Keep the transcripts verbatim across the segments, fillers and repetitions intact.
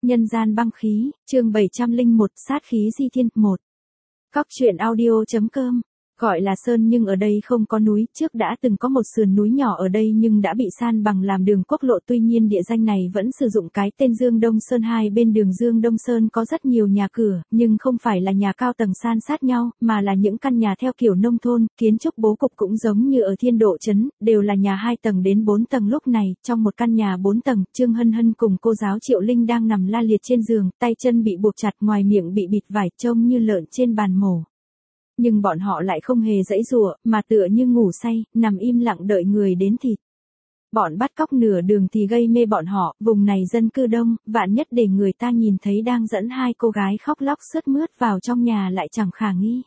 Nhân gian băng khí, chương bảy trăm lẻ một, sát khí di thiên, một. Cóc truyện audio.com. Gọi là sơn nhưng ở đây không có núi, trước đã từng có một sườn núi nhỏ ở đây nhưng đã bị san bằng làm đường quốc lộ, tuy nhiên địa danh này vẫn sử dụng cái tên Dương Đông Sơn. Hai bên đường Dương Đông Sơn có rất nhiều nhà cửa, nhưng không phải là nhà cao tầng san sát nhau, mà là những căn nhà theo kiểu nông thôn, kiến trúc bố cục cũng giống như ở Thiên Độ trấn, đều là nhà hai tầng đến bốn tầng. Lúc này, trong một căn nhà bốn tầng, Trương Hân Hân cùng cô giáo Triệu Linh đang nằm la liệt trên giường, tay chân bị buộc chặt, ngoài miệng bị bịt vải, trông như lợn trên bàn mổ. Nhưng bọn họ lại không hề giãy giụa, mà tựa như ngủ say, nằm im lặng đợi người đến thịt. Bọn bắt cóc nửa đường thì gây mê bọn họ, vùng này dân cư đông, vạn nhất để người ta nhìn thấy đang dẫn hai cô gái khóc lóc sướt mướt vào trong nhà lại chẳng khả nghi.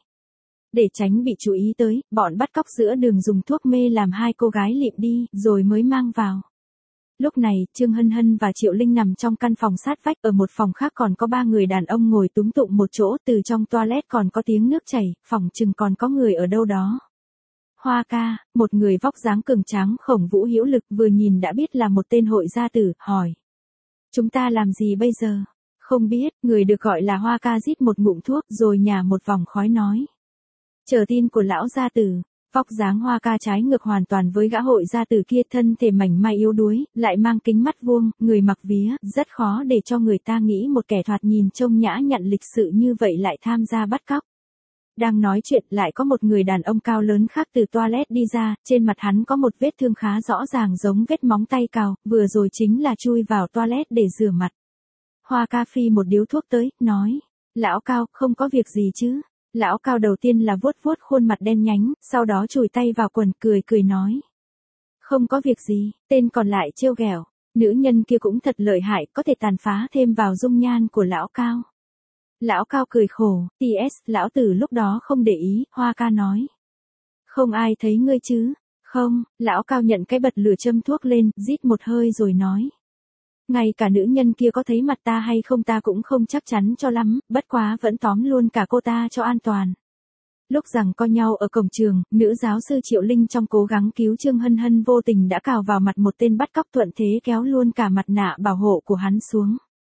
Để tránh bị chú ý tới, bọn bắt cóc giữa đường dùng thuốc mê làm hai cô gái lịm đi, rồi mới mang vào. Lúc này, Trương Hân Hân và Triệu Linh nằm trong căn phòng sát vách, ở một phòng khác còn có ba người đàn ông ngồi túm tụm một chỗ, từ trong toilet còn có tiếng nước chảy, phòng chừng còn có người ở đâu đó. Hoa ca, một người vóc dáng cường tráng khổng vũ hữu lực, vừa nhìn đã biết là một tên hội gia tử, hỏi. Chúng ta làm gì bây giờ? Không biết, người được gọi là Hoa ca rít một ngụm thuốc rồi nhả một vòng khói nói. Chờ tin của lão gia tử. Vóc dáng Hoa ca trái ngược hoàn toàn với gã hội gia tử kia, thân thể mảnh mai yếu đuối, lại mang kính mắt vuông, người mặc vía, rất khó để cho người ta nghĩ một kẻ thoạt nhìn trông nhã nhặn lịch sự như vậy lại tham gia bắt cóc. Đang nói chuyện, lại có một người đàn ông cao lớn khác từ toilet đi ra, trên mặt hắn có một vết thương khá rõ ràng giống vết móng tay cào, vừa rồi chính là chui vào toilet để rửa mặt. Hoa ca phi một điếu thuốc tới, nói, lão Cao, không có việc gì chứ? Lão Cao đầu tiên là vuốt vuốt khuôn mặt đen nhánh, sau đó chùi tay vào quần, cười cười nói. Không có việc gì. Tên còn lại trêu ghẹo, nữ nhân kia cũng thật lợi hại, có thể tàn phá thêm vào dung nhan của lão Cao. Lão Cao cười khổ, pê ét, lão tử lúc đó không để ý, Hoa ca nói. Không ai thấy ngươi chứ? Không, lão Cao nhận cái bật lửa châm thuốc lên, rít một hơi rồi nói. Ngay cả nữ nhân kia có thấy mặt ta hay không ta cũng không chắc chắn cho lắm, bất quá vẫn tóm luôn cả cô ta cho an toàn. Lúc giằng co nhau ở cổng trường, nữ giáo sư Triệu Linh trong cố gắng cứu Trương Hân Hân vô tình đã cào vào mặt một tên bắt cóc, thuận thế kéo luôn cả mặt nạ bảo hộ của hắn xuống.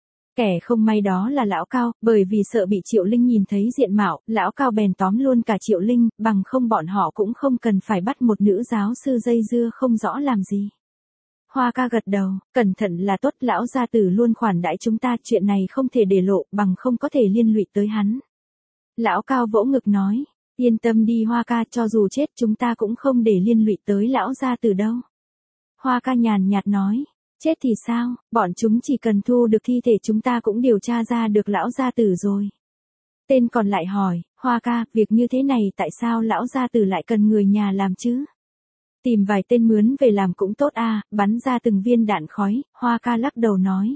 Kẻ không may đó là lão Cao, bởi vì sợ bị Triệu Linh nhìn thấy diện mạo, lão Cao bèn tóm luôn cả Triệu Linh, bằng không bọn họ cũng không cần phải bắt một nữ giáo sư dây dưa không rõ làm gì. Hoa ca gật đầu, cẩn thận là tốt, lão gia tử luôn khoản đãi chúng ta, chuyện này không thể để lộ, bằng không có thể liên lụy tới hắn. Lão Cao vỗ ngực nói, yên tâm đi Hoa ca, cho dù chết chúng ta cũng không để liên lụy tới lão gia tử đâu. Hoa ca nhàn nhạt nói, chết thì sao, bọn chúng chỉ cần thu được thi thể chúng ta cũng điều tra ra được lão gia tử rồi. Tên còn lại hỏi, Hoa ca, việc như thế này tại sao lão gia tử lại cần người nhà làm chứ? Tìm vài tên mướn về làm cũng tốt à, bắn ra từng viên đạn khói, Hoa ca lắc đầu nói.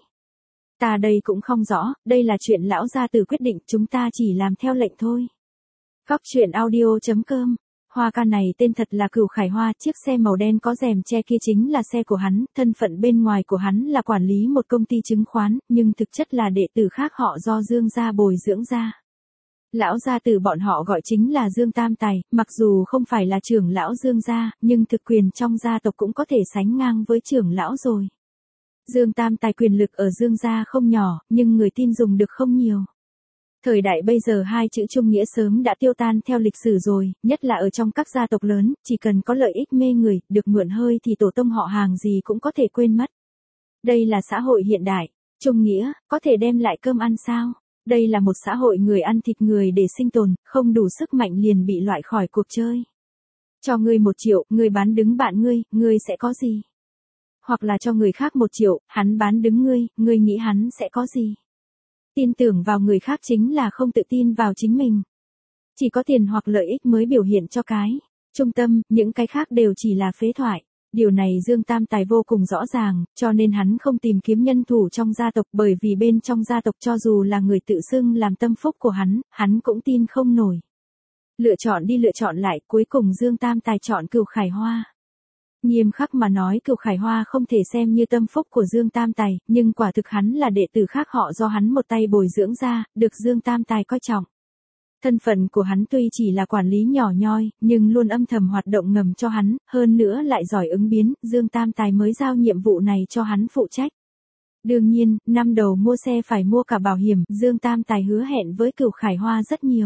Ta đây cũng không rõ, đây là chuyện lão gia tử quyết định, chúng ta chỉ làm theo lệnh thôi. Cóc truyện audio.com. Hoa ca này tên thật là Cửu Khải Hoa, chiếc xe màu đen có rèm che kia chính là xe của hắn, thân phận bên ngoài của hắn là quản lý một công ty chứng khoán, nhưng thực chất là đệ tử khác họ do Dương gia bồi dưỡng ra. Lão gia tử bọn họ gọi chính là Dương Tam Tài, mặc dù không phải là trưởng lão Dương gia, nhưng thực quyền trong gia tộc cũng có thể sánh ngang với trưởng lão rồi. Dương Tam Tài quyền lực ở Dương gia không nhỏ, nhưng người tin dùng được không nhiều. Thời đại bây giờ hai chữ trung nghĩa sớm đã tiêu tan theo lịch sử rồi, nhất là ở trong các gia tộc lớn, chỉ cần có lợi ích mê người, được mượn hơi thì tổ tông họ hàng gì cũng có thể quên mất. Đây là xã hội hiện đại, trung nghĩa, có thể đem lại cơm ăn sao? Đây là một xã hội người ăn thịt người để sinh tồn, không đủ sức mạnh liền bị loại khỏi cuộc chơi. Cho ngươi một triệu, ngươi bán đứng bạn ngươi, ngươi sẽ có gì? Hoặc là cho người khác một triệu, hắn bán đứng ngươi, ngươi nghĩ hắn sẽ có gì? Tin tưởng vào người khác chính là không tự tin vào chính mình. Chỉ có tiền hoặc lợi ích mới biểu hiện cho cái trung tâm, những cái khác đều chỉ là phế thoại. Điều này Dương Tam Tài vô cùng rõ ràng, cho nên hắn không tìm kiếm nhân thủ trong gia tộc, bởi vì bên trong gia tộc cho dù là người tự xưng làm tâm phúc của hắn, hắn cũng tin không nổi. Lựa chọn đi lựa chọn lại, cuối cùng Dương Tam Tài chọn Cửu Khải Hoa. Nghiêm khắc mà nói Cửu Khải Hoa không thể xem như tâm phúc của Dương Tam Tài, nhưng quả thực hắn là đệ tử khác họ do hắn một tay bồi dưỡng ra, được Dương Tam Tài coi trọng. Thân phận của hắn tuy chỉ là quản lý nhỏ nhoi, nhưng luôn âm thầm hoạt động ngầm cho hắn, hơn nữa lại giỏi ứng biến, Dương Tam Tài mới giao nhiệm vụ này cho hắn phụ trách. Đương nhiên, năm đầu mua xe phải mua cả bảo hiểm, Dương Tam Tài hứa hẹn với Cửu Khải Hoa rất nhiều.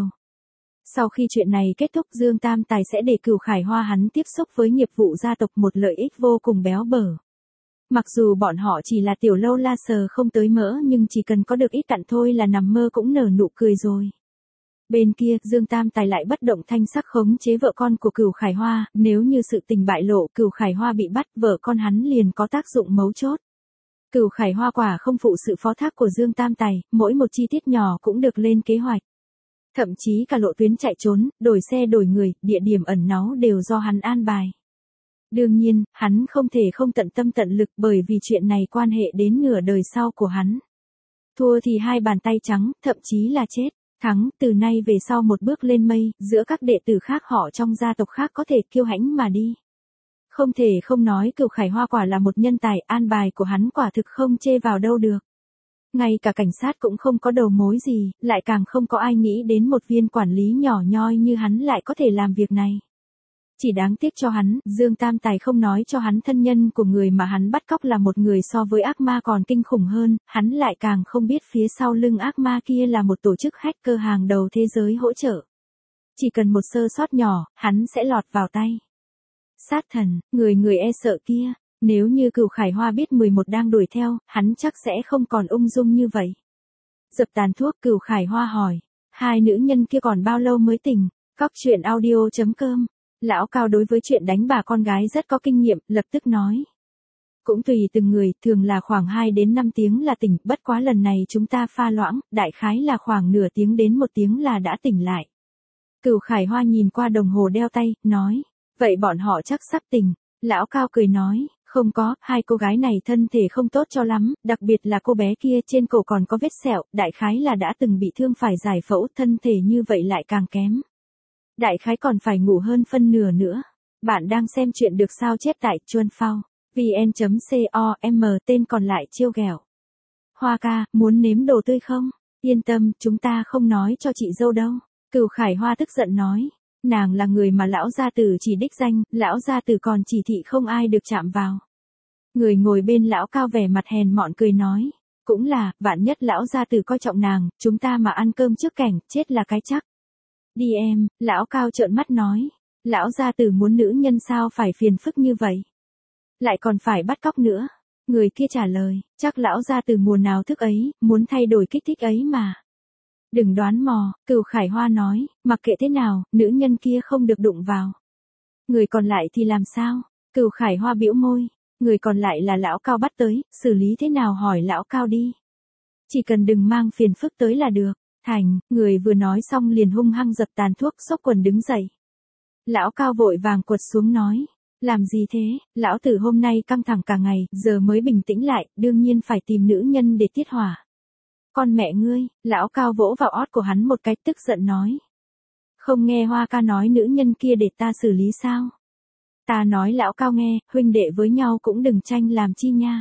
Sau khi chuyện này kết thúc, Dương Tam Tài sẽ để Cửu Khải Hoa hắn tiếp xúc với nghiệp vụ gia tộc, một lợi ích vô cùng béo bở. Mặc dù bọn họ chỉ là tiểu lâu la sờ không tới mỡ, nhưng chỉ cần có được ít cặn thôi là nằm mơ cũng nở nụ cười rồi. Bên kia, Dương Tam Tài lại bất động thanh sắc khống chế vợ con của Cửu Khải Hoa, nếu như sự tình bại lộ, Cửu Khải Hoa bị bắt, vợ con hắn liền có tác dụng mấu chốt. Cửu Khải Hoa quả không phụ sự phó thác của Dương Tam Tài, mỗi một chi tiết nhỏ cũng được lên kế hoạch. Thậm chí cả lộ tuyến chạy trốn, đổi xe đổi người, địa điểm ẩn náu đều do hắn an bài. Đương nhiên, hắn không thể không tận tâm tận lực, bởi vì chuyện này quan hệ đến nửa đời sau của hắn. Thua thì hai bàn tay trắng, thậm chí là chết. Thắng, từ nay về sau một bước lên mây, giữa các đệ tử khác họ trong gia tộc khác có thể kiêu hãnh mà đi. Không thể không nói Cửu Khải Hoa quả là một nhân tài, an bài của hắn quả thực không chê vào đâu được. Ngay cả cảnh sát cũng không có đầu mối gì, lại càng không có ai nghĩ đến một viên quản lý nhỏ nhoi như hắn lại có thể làm việc này. Chỉ đáng tiếc cho hắn, Dương Tam Tài không nói cho hắn thân nhân của người mà hắn bắt cóc là một người so với ác ma còn kinh khủng hơn, hắn lại càng không biết phía sau lưng ác ma kia là một tổ chức hacker hàng đầu thế giới hỗ trợ. Chỉ cần một sơ sót nhỏ, hắn sẽ lọt vào tay. Sát thần, người người e sợ kia, nếu như Cửu Khải Hoa biết mười một đang đuổi theo, hắn chắc sẽ không còn ung dung như vậy. Dập tàn thuốc, Cửu Khải Hoa hỏi, hai nữ nhân kia còn bao lâu mới tỉnh? Cóc truyện audio chấm com. Lão Cao đối với chuyện đánh bà con gái rất có kinh nghiệm, lập tức nói. Cũng tùy từng người, thường là khoảng hai đến năm tiếng là tỉnh, bất quá lần này chúng ta pha loãng, đại khái là khoảng nửa tiếng đến một tiếng là đã tỉnh lại. Cửu Khải Hoa nhìn qua đồng hồ đeo tay, nói, vậy bọn họ chắc sắp tỉnh. Lão Cao cười nói, không có, hai cô gái này thân thể không tốt cho lắm, đặc biệt là cô bé kia trên cổ còn có vết sẹo, đại khái là đã từng bị thương phải giải phẫu, thân thể như vậy lại càng kém. Đại khái còn phải ngủ hơn phân nửa nữa. Bạn đang xem chuyện được sao chép tại chuan phao, vn chấm com, tên còn lại chiêu ghẹo. Hoa ca, muốn nếm đồ tươi không? Yên tâm, chúng ta không nói cho chị dâu đâu. Cửu Khải Hoa tức giận nói. Nàng là người mà lão gia tử chỉ đích danh, lão gia tử còn chỉ thị không ai được chạm vào. Người ngồi bên lão Cao vẻ mặt hèn mọn cười nói. Cũng là, vạn nhất lão gia tử coi trọng nàng, chúng ta mà ăn cơm trước cảnh, chết là cái chắc. Đi em, lão Cao trợn mắt nói. Lão gia tử muốn nữ nhân sao phải phiền phức như vậy? Lại còn phải bắt cóc nữa. Người kia trả lời, chắc lão gia tử mùa nào thức ấy, muốn thay đổi kích thích ấy mà. Đừng đoán mò, Cửu Khải Hoa nói, mặc kệ thế nào, nữ nhân kia không được đụng vào. Người còn lại thì làm sao? Cửu Khải Hoa bĩu môi, người còn lại là lão Cao bắt tới, xử lý thế nào hỏi lão Cao đi. Chỉ cần đừng mang phiền phức tới là được. Thành, người vừa nói xong liền hung hăng dập tàn thuốc, xốc quần đứng dậy. Lão Cao vội vàng quật xuống nói, làm gì thế, lão tử hôm nay căng thẳng cả ngày, giờ mới bình tĩnh lại, đương nhiên phải tìm nữ nhân để tiết hỏa. Con mẹ ngươi, lão Cao vỗ vào ót của hắn một cái, tức giận nói. Không nghe Hoa ca nói nữ nhân kia để ta xử lý sao? Ta nói lão Cao nghe, huynh đệ với nhau cũng đừng tranh làm chi nha.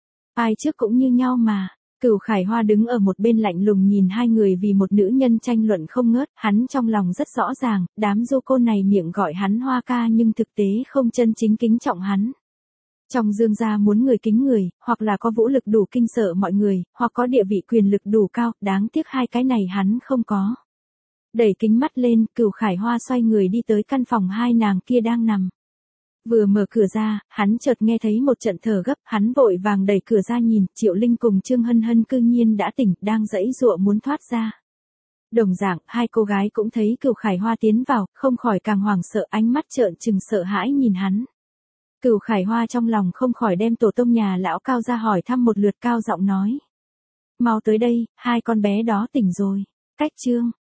Ai trước cũng như nhau mà. Cửu Khải Hoa đứng ở một bên lạnh lùng nhìn hai người vì một nữ nhân tranh luận không ngớt, hắn trong lòng rất rõ ràng, đám du côn này miệng gọi hắn Hoa ca nhưng thực tế không chân chính kính trọng hắn. Trong Dương gia muốn người kính người, hoặc là có vũ lực đủ kinh sợ mọi người, hoặc có địa vị quyền lực đủ cao, đáng tiếc hai cái này hắn không có. Đẩy kính mắt lên, Cửu Khải Hoa xoay người đi tới căn phòng hai nàng kia đang nằm. Vừa mở cửa ra, hắn chợt nghe thấy một trận thở gấp, hắn vội vàng đẩy cửa ra nhìn, Triệu Linh cùng Trương Hân Hân cư nhiên đã tỉnh, đang giãy giụa muốn thoát ra. Đồng dạng, hai cô gái cũng thấy Cửu Khải Hoa tiến vào, không khỏi càng hoảng sợ, ánh mắt trợn trừng sợ hãi nhìn hắn. Cửu Khải Hoa trong lòng không khỏi đem tổ tông nhà lão Cao ra hỏi thăm một lượt, cao giọng nói. Mau tới đây, hai con bé đó tỉnh rồi. Cách Trương,